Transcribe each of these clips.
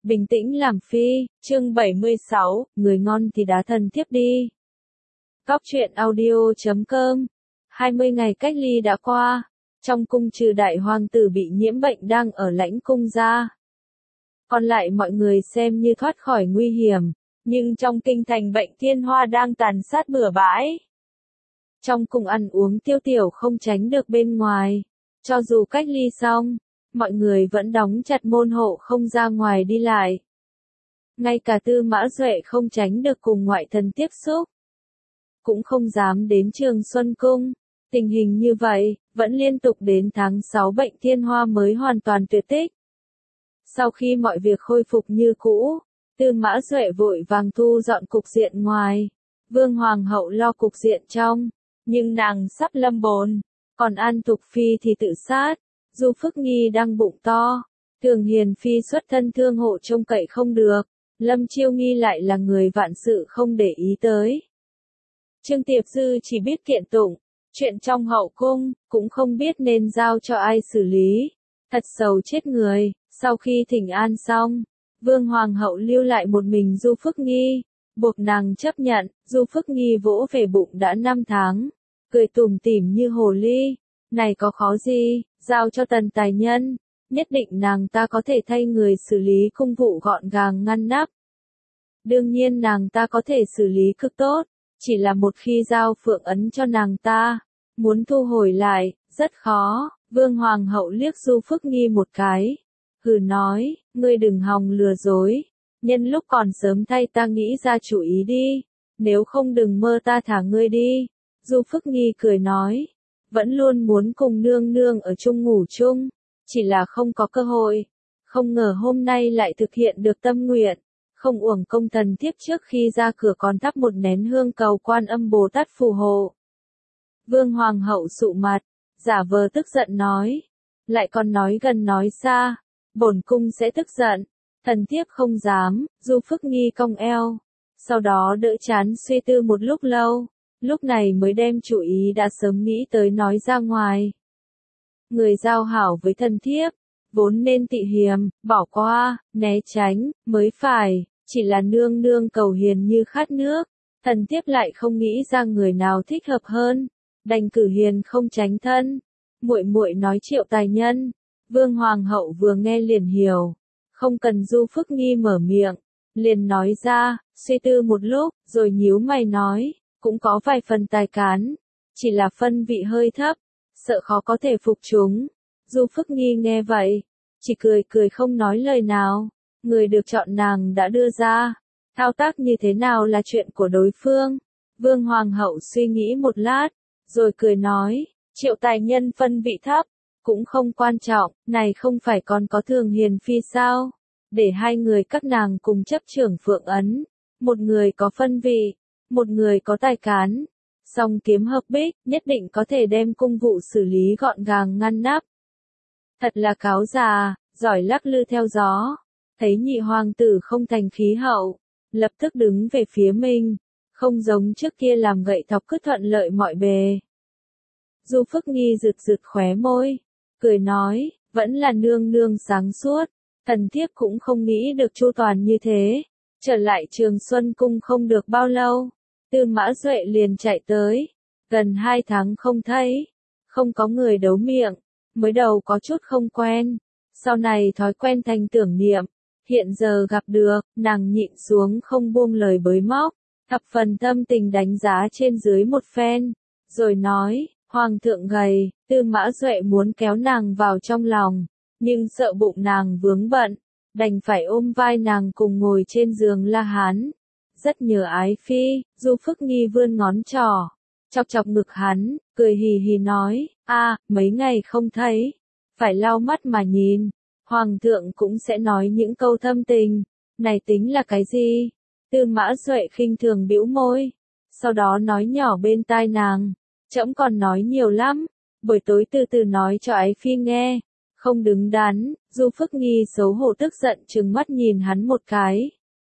Bình tĩnh làm phi, chương 76, người ngon thì đá thần tiếp đi. Góc truyện audio.com 20 ngày cách ly đã qua, trong cung trừ đại hoàng tử bị nhiễm bệnh đang ở lãnh cung ra. Còn lại mọi người xem như thoát khỏi nguy hiểm, nhưng trong kinh thành bệnh thiên hoa đang tàn sát bừa bãi. Trong cung ăn uống tiêu tiểu không tránh được bên ngoài, cho dù cách ly xong, mọi người vẫn đóng chặt môn hộ không ra ngoài đi lại. Ngay cả Tư Mã Duệ không tránh được cùng ngoại thần tiếp xúc, cũng không dám đến Trường Xuân Cung. Tình hình như vậy, vẫn liên tục đến tháng 6 bệnh thiên hoa mới hoàn toàn tuyệt tích. Sau khi mọi việc khôi phục như cũ, Tư Mã Duệ vội vàng thu dọn cục diện ngoài. Vương Hoàng hậu lo cục diện trong, nhưng nàng sắp lâm bồn, còn An Thục Phi thì tự sát. Du Phức Nghi đang bụng to, Thường Hiền Phi xuất thân thương hộ trông cậy không được, Lâm Chiêu Nghi lại là người vạn sự không để ý tới. Trương Tiệp Dư chỉ biết kiện tụng, chuyện trong hậu cung, cũng không biết nên giao cho ai xử lý, thật sầu chết người. Sau khi thỉnh an xong, Vương Hoàng hậu lưu lại một mình Du Phức Nghi, buộc nàng chấp nhận. Du Phức Nghi vỗ về bụng đã 5 tháng, cười tủm tỉm như hồ ly, này có khó gì, giao cho Tần Tài Nhân, nhất định nàng ta có thể thay người xử lý cung vụ gọn gàng ngăn nắp. Đương nhiên nàng ta có thể xử lý cực tốt, chỉ là một khi giao phượng ấn cho nàng ta, muốn thu hồi lại, rất khó. Vương Hoàng hậu liếc Du Phức Nghi một cái, hừ nói, ngươi đừng hòng lừa dối, nhân lúc còn sớm thay ta nghĩ ra chủ ý đi, nếu không đừng mơ ta thả ngươi đi. Du Phức Nghi cười nói, vẫn luôn muốn cùng nương nương ở chung ngủ chung, chỉ là không có cơ hội, không ngờ hôm nay lại thực hiện được tâm nguyện, không uổng công thần thiếp trước khi ra cửa còn thắp một nén hương cầu Quan Âm Bồ Tát phù hộ. Vương Hoàng hậu sụ mặt, giả vờ tức giận nói, lại còn nói gần nói xa, bổn cung sẽ tức giận, thần thiếp không dám. Du Phức Nghi cong eo, sau đó đỡ chán suy tư một lúc lâu. Lúc này mới đem chủ ý đã sớm nghĩ tới nói ra ngoài. Người giao hảo với thần thiếp, vốn nên tị hiềm, bỏ qua, né tránh, mới phải, chỉ là nương nương cầu hiền như khát nước, thần thiếp lại không nghĩ ra người nào thích hợp hơn, đành cử hiền không tránh thân. Muội muội nói Triệu Tài Nhân. Vương Hoàng hậu vừa nghe liền hiểu, không cần Du Phức Nghi mở miệng, liền nói ra, suy tư một lúc, rồi nhíu mày nói, cũng có vài phần tài cán, chỉ là phân vị hơi thấp, sợ khó có thể phục chúng. Du Phức Nghi nghe vậy, chỉ cười cười không nói lời nào. Người được chọn nàng đã đưa ra, thao tác như thế nào là chuyện của đối phương. Vương Hoàng hậu suy nghĩ một lát, rồi cười nói, Triệu Tài Nhân phân vị thấp, cũng không quan trọng, này không phải còn có Thường Hiền Phi sao, để hai người các nàng cùng chấp trưởng phượng ấn, một người có phân vị, một người có tài cán, song kiếm hợp bích, nhất định có thể đem cung vụ xử lý gọn gàng ngăn nắp. Thật là cáo già, giỏi lắc lư theo gió. Thấy nhị hoàng tử không thành khí hậu, lập tức đứng về phía mình, không giống trước kia làm gậy thọc cứ thuận lợi mọi bề. Du Phức Nghi rực rực khóe môi, cười nói, vẫn là nương nương sáng suốt, thần thiếp cũng không nghĩ được chu toàn như thế. Trở lại Trường Xuân Cung không được bao lâu, Tư Mã Duệ liền chạy tới, gần 2 tháng không thấy, không có người đấu miệng, mới đầu có chút không quen, sau này thói quen thành tưởng niệm, hiện giờ gặp được, nàng nhịn xuống không buông lời bới móc, thập phần tâm tình đánh giá trên dưới một phen, rồi nói, Hoàng thượng gầy. Tư Mã Duệ muốn kéo nàng vào trong lòng, nhưng sợ bụng nàng vướng bận, đành phải ôm vai nàng cùng ngồi trên giường La Hán. Rất nhớ Ái Phi. Du Phức Nghi vươn ngón trỏ, chọc chọc ngực hắn, cười hì hì nói, mấy ngày không thấy, phải lau mắt mà nhìn, Hoàng thượng cũng sẽ nói những câu thâm tình, này tính là cái gì? Tư Mã Duệ khinh thường bĩu môi, sau đó nói nhỏ bên tai nàng, trẫm còn nói nhiều lắm, buổi tối từ từ nói cho Ái Phi nghe. Không đứng đắn. Du Phức Nghi xấu hổ tức giận trừng mắt nhìn hắn một cái.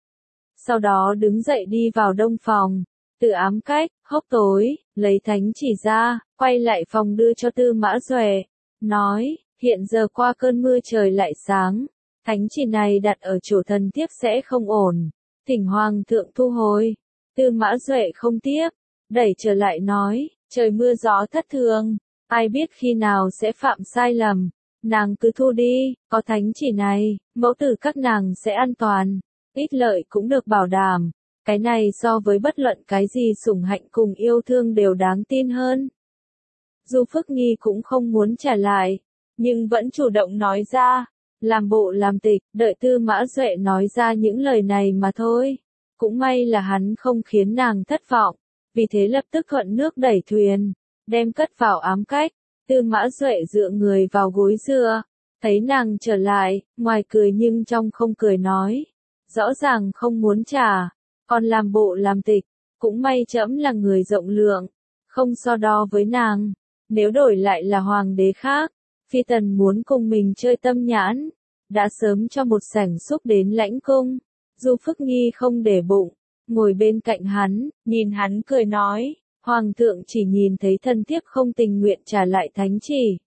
Sau đó đứng dậy đi vào đông phòng, tự ám cách, hốc tối, lấy thánh chỉ ra, quay lại phòng đưa cho Tư Mã Duệ, nói, hiện giờ qua cơn mưa trời lại sáng, thánh chỉ này đặt ở chỗ thần thiếp sẽ không ổn, thỉnh hoàng thượng thu hồi. Tư Mã Duệ không tiếp, đẩy trở lại nói, trời mưa gió thất thường, ai biết khi nào sẽ phạm sai lầm, nàng cứ thu đi, có thánh chỉ này, mẫu tử các nàng sẽ an toàn, ích lợi cũng được bảo đảm, cái này so với bất luận cái gì sủng hạnh cùng yêu thương đều đáng tin hơn. Du Phước Nghi cũng không muốn trả lại, nhưng vẫn chủ động nói ra, làm bộ làm tịch, đợi Tư Mã Duệ nói ra những lời này mà thôi. Cũng may là hắn không khiến nàng thất vọng, vì thế lập tức thuận nước đẩy thuyền, đem cất vào ám cách. Tư Mã Duệ dựa người vào gối dựa, thấy nàng trở lại, ngoài cười nhưng trong không cười nói, rõ ràng không muốn trả, còn làm bộ làm tịch, cũng may trẫm là người rộng lượng, không so đo với nàng, nếu đổi lại là hoàng đế khác, phi tần muốn cùng mình chơi tâm nhãn, đã sớm cho một sảnh xúc đến lãnh cung. Du Phước Nghi không để bụng, ngồi bên cạnh hắn, nhìn hắn cười nói, hoàng thượng chỉ nhìn thấy thân thiếp không tình nguyện trả lại thánh chỉ,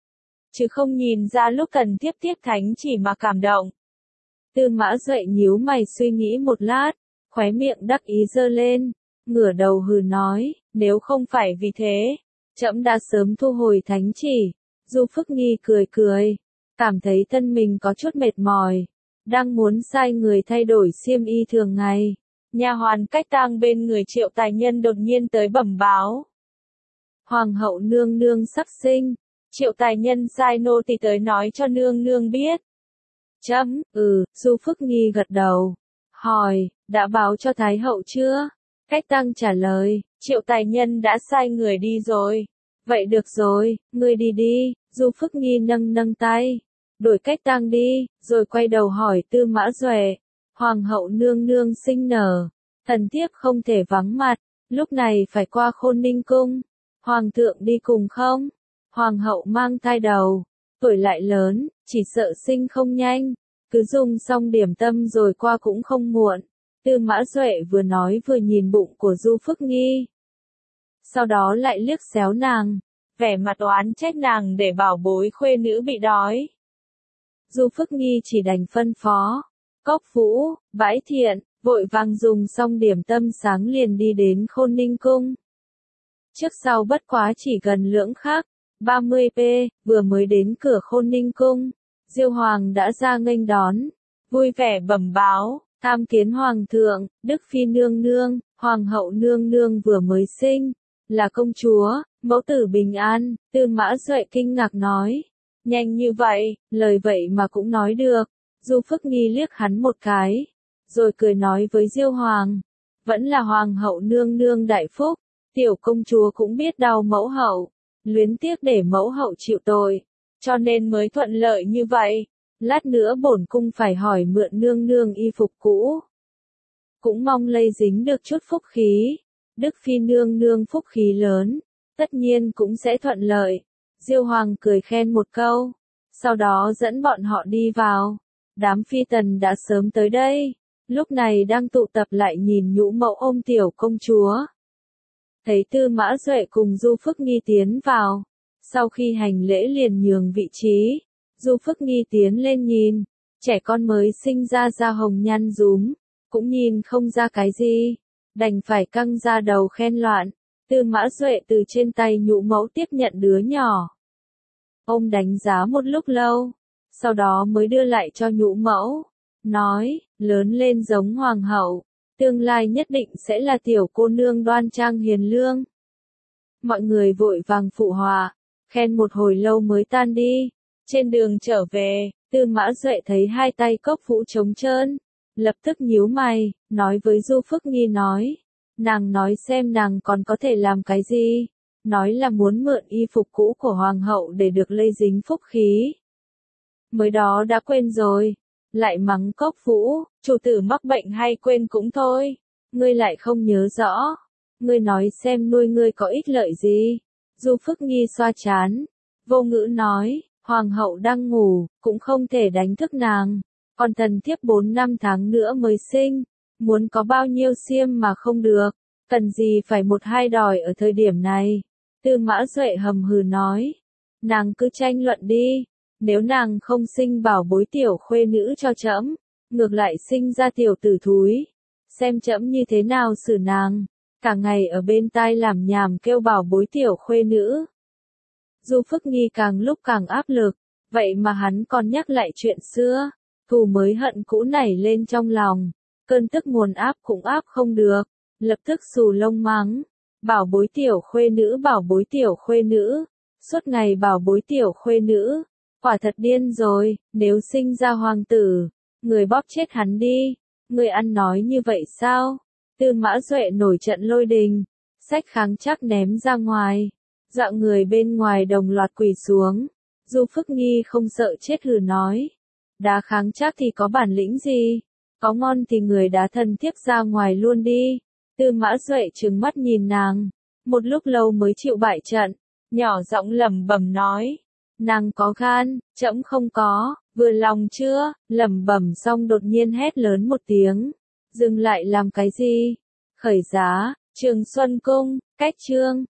chứ không nhìn ra lúc cần thiếp tiếp thánh chỉ mà cảm động. Tư Mã Duệ nhíu mày suy nghĩ một lát, khóe miệng đắc ý giơ lên, ngửa đầu hừ nói, nếu không phải vì thế, trẫm đã sớm thu hồi thánh chỉ. Du Phước Nghi cười cười, cảm thấy thân mình có chút mệt mỏi, đang muốn sai người thay đổi xiêm y thường ngày. Nha hoàn cách tang bên người Triệu Tài Nhân đột nhiên tới bẩm báo. Hoàng hậu nương nương sắp sinh, Triệu Tài Nhân sai nô tỳ tới nói cho nương nương biết. Chấm, Du Phước Nghi gật đầu, hỏi, đã báo cho Thái hậu chưa? Cách tang trả lời, Triệu Tài Nhân đã sai người đi rồi. Vậy được rồi, ngươi đi đi. Du Phước Nghi nâng tay, đổi cách tang đi, rồi quay đầu hỏi Tư Mã Duệ, hoàng hậu nương nương sinh nở, thần thiếp không thể vắng mặt, lúc này phải qua Khôn Ninh cung, hoàng thượng đi cùng không? Hoàng hậu mang thai đầu, tuổi lại lớn, chỉ sợ sinh không nhanh, cứ dùng xong điểm tâm rồi qua cũng không muộn. Tư Mã Duệ vừa nói vừa nhìn bụng của Du Phước Nghi, sau đó lại liếc xéo nàng, vẻ mặt oán trách nàng để bảo bối khuê nữ bị đói. Du Phước Nghi chỉ đành phân phó, Cốc Vũ, Bãi Thiện, vội vàng dùng xong điểm tâm sáng liền đi đến Khôn Ninh cung. Trước sau bất quá chỉ gần lưỡng khắc, 30p, vừa mới đến cửa Khôn Ninh cung, Diêu Hoàng đã ra nghênh đón, vui vẻ bẩm báo, tham kiến Hoàng thượng, Đức Phi nương nương, Hoàng hậu nương nương vừa mới sinh, là công chúa, mẫu tử bình an. Tư Mã Duệ kinh ngạc nói, nhanh như vậy, lời vậy mà cũng nói được. Du Phước Nghi liếc hắn một cái, rồi cười nói với Diêu Hoàng, vẫn là Hoàng hậu nương nương đại phúc, tiểu công chúa cũng biết đau mẫu hậu, luyến tiếc để mẫu hậu chịu tội, cho nên mới thuận lợi như vậy. Lát nữa bổn cung phải hỏi mượn nương nương y phục cũ, cũng mong lây dính được chút phúc khí. Đức Phi nương nương phúc khí lớn, tất nhiên cũng sẽ thuận lợi. Diêu Hoàng cười khen một câu, sau đó dẫn bọn họ đi vào. Đám phi tần đã sớm tới đây, lúc này đang tụ tập lại nhìn nhũ mẫu ôm tiểu công chúa. Thấy Tư Mã Duệ cùng Du Phước Nghi tiến vào, sau khi hành lễ liền nhường vị trí. Du Phước Nghi tiến lên nhìn, trẻ con mới sinh ra da hồng nhăn rúm, cũng nhìn không ra cái gì, đành phải căng ra đầu khen loạn. Tư Mã Duệ từ trên tay nhũ mẫu tiếp nhận đứa nhỏ, ông đánh giá một lúc lâu, sau đó mới đưa lại cho nhũ mẫu, nói, lớn lên giống hoàng hậu, tương lai nhất định sẽ là tiểu cô nương đoan trang hiền lương. Mọi người vội vàng phụ họa, khen một hồi lâu mới tan đi. Trên đường trở về, Tư Mã Duệ thấy hai tay Cốc Vũ trống trơn, lập tức nhíu mày, nói với Du Phước Nghi nói, nàng nói xem nàng còn có thể làm cái gì, nói là muốn mượn y phục cũ của hoàng hậu để được lây dính phúc khí. Mới đó đã quên rồi, lại mắng Cốc Vũ, chủ tử mắc bệnh hay quên cũng thôi, ngươi lại không nhớ rõ, ngươi nói xem nuôi ngươi có ích lợi gì. Du Phước Nghi xoa trán, vô ngữ nói, hoàng hậu đang ngủ, cũng không thể đánh thức nàng, còn thần thiếp 4 năm tháng nữa mới sinh, muốn có bao nhiêu xiêm mà không được, cần gì phải một hai đòi ở thời điểm này. Tư Mã Duệ hầm hừ nói, nàng cứ tranh luận đi, nếu nàng không sinh bảo bối tiểu khuê nữ cho trẫm, ngược lại sinh ra tiểu tử thúi, xem trẫm như thế nào xử nàng, cả ngày ở bên tai làm nhảm kêu bảo bối tiểu khuê nữ. Du Phước Nghi càng lúc càng áp lực, vậy mà hắn còn nhắc lại chuyện xưa, thù mới hận cũ nảy lên trong lòng, cơn tức nguồn áp cũng áp không được, lập tức xù lông mắng, bảo bối tiểu khuê nữ, bảo bối tiểu khuê nữ, suốt ngày bảo bối tiểu khuê nữ, quả thật điên rồi, nếu sinh ra hoàng tử, người bóp chết hắn đi, người ăn nói như vậy sao? Tư Mã Duệ nổi trận lôi đình, xách kháng chắc ném ra ngoài, dọa người bên ngoài đồng loạt quỳ xuống. Du Phước Nghi không sợ chết hừ nói, đá kháng chắc thì có bản lĩnh gì, có ngon thì người đá thần thiếp ra ngoài luôn đi. Tư Mã Duệ trừng mắt nhìn nàng, một lúc lâu mới chịu bại trận, nhỏ giọng lẩm bẩm nói, nàng có gan, trẫm không có, vừa lòng chưa? Lẩm bẩm xong đột nhiên hét lớn một tiếng, dừng lại làm cái gì? Khởi giá, Trường Xuân Cung, cách chương